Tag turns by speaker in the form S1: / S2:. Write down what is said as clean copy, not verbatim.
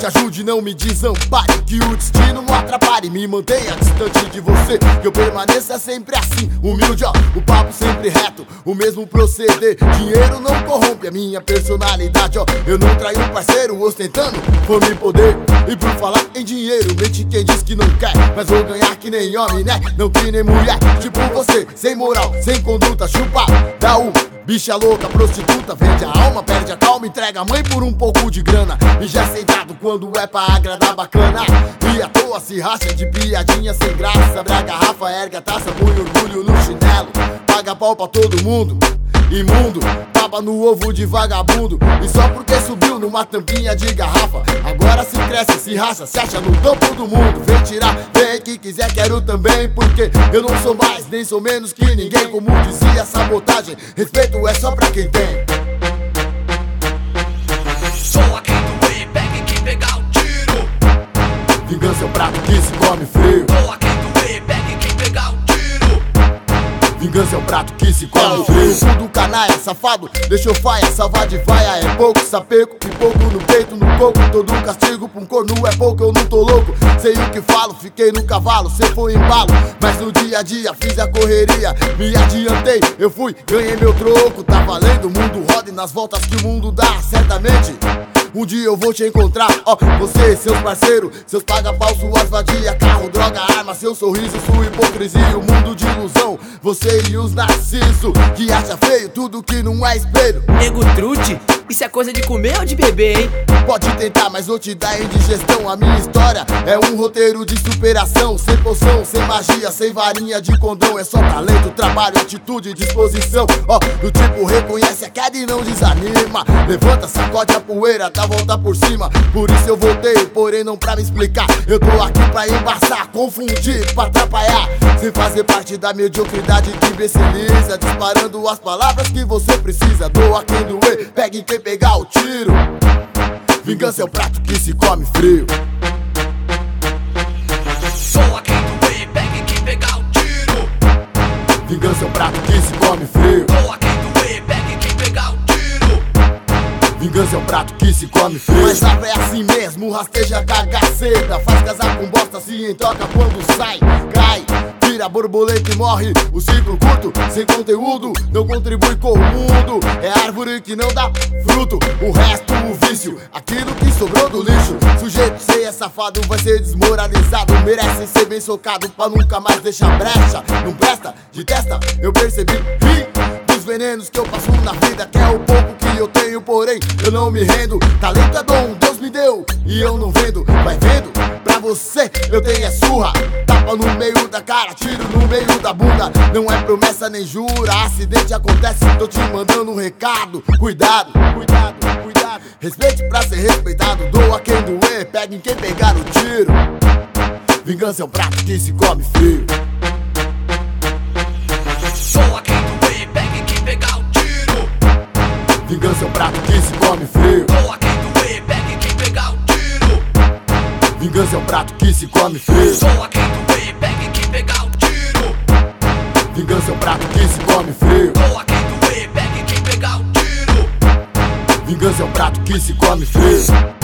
S1: ajude, não me desampare, que o destino não atrapalhe. Me mantenha distante de você, que eu permaneça sempre assim, humilde, ó, o papo sempre reto, o mesmo proceder. Dinheiro não corrompe a minha personalidade, ó. Eu não traio um parceiro ostentando fome e poder. E por falar em dinheiro, mente quem diz que não quer, mas vou ganhar que nem homem, né? Não que nem mulher, tipo você, sem moral, sem conduta, chupa, dá um bicha louca, prostituta, vende a alma, perde a calma, entrega a mãe por um pouco de grana. E já sentado quando é pra agradar bacana, e à toa se racha de piadinha sem graça. Abre a garrafa, ergue a taça, põe orgulho no chinelo, paga pau pra todo mundo, imundo, baba no ovo de vagabundo. E só porque subiu numa tampinha de garrafa, agora se cresce, se racha, se acha no topo do mundo. Vem tirar, vem que quiser, quero também, porque eu não sou mais, nem sou menos que ninguém. Como dizia Sabotagem, respeito é só pra quem tem.
S2: Sou aquele do way, pegue quem pegar o tiro.
S1: Vingança é um prato que se come frio.
S2: Sou aquele do way, pegue quem pegar o tiro.
S1: Vingança é um prato que se come frio. Tudo canalha, safado, deixou faia, salvar de vaia é pouco, sapeco, e pouco no peito, no coco. Todo castigo pra um corno é pouco, eu não tô louco. Sei o que falo, fiquei no cavalo, cê foi embalo, mas no dia a dia fiz a correria, me adiantei, eu fui, ganhei meu troco. Tá valendo, o mundo roda e nas voltas que o mundo dá, certamente um dia eu vou te encontrar, ó, você, seus parceiros, seus paga-pau, suas vadias, carro, droga, arma, seu sorriso, sua hipocrisia, o mundo de ilusão, você e os narcisos, que acha feio tudo que não é espelho.
S3: Nego trude, isso é coisa de comer ou de beber, hein?
S1: Pode tentar, mas vou te dar indigestão. A minha história é um roteiro de superação, sem poção, sem magia, sem varinha de condão. É só talento, trabalho, atitude e disposição, ó, do tipo reconhece a queda e não desanima. Levanta, sacode a poeira, dá volta por cima. Por isso eu voltei, porém não pra me explicar. Eu tô aqui pra embaçar, confundir, pra atrapalhar, sem fazer parte da mediocridade que imbeciliza, disparando as palavras que você precisa. Doa quem doer, pegue quem pegar o tiro. Vingança é um prato que se come frio.
S2: Sou aquele do way, pegue quem pegar o tiro.
S1: Vingança é um prato que se come frio.
S2: Sou aquele do way, pegue quem pegar o tiro.
S1: Vingança é um prato que se come frio. Mas a é assim mesmo, rasteja cagaceta, faz casar com bosta, se entoca quando sai, cai, tira borboleta e morre. O ciclo curto, sem conteúdo, não contribui com o mundo. É árvore que não dá fruto, o resto o vício, aquilo que sobrou do lixo. Sujeito sei é safado, vai ser desmoralizado, merece ser bem socado pra nunca mais deixar brecha. Não presta, de testa, eu percebi, dos venenos que eu passo na vida, que é o pouco que eu tenho, porém eu não me rendo. Talento é dom, Deus me deu e eu não vendo. Vai vendo, pra você eu tenho é surra, tapa no meio da cara, tiro no meio da bunda. Não é promessa nem jura, acidente acontece, tô te mandando um recado. Cuidado, cuidado, cuidado, respeite pra ser respeitado. Doa quem doer, pegue em quem pegar o tiro. Vingança é um prato que se come frio.
S2: Sou aquele do way, pegue quem pegar o tiro.
S1: Vingança é um prato que se come frio.
S2: Sou aquele do way, pegue quem pegar o tiro.
S1: Vingança é um prato que se come frio.
S2: Sou aquele do way, pegue quem pegar o tiro.
S1: Vingança é um prato que se come frio.
S2: Sou aquele do way, pegue quem pegar o tiro.
S1: Vingança é um prato que se come frio.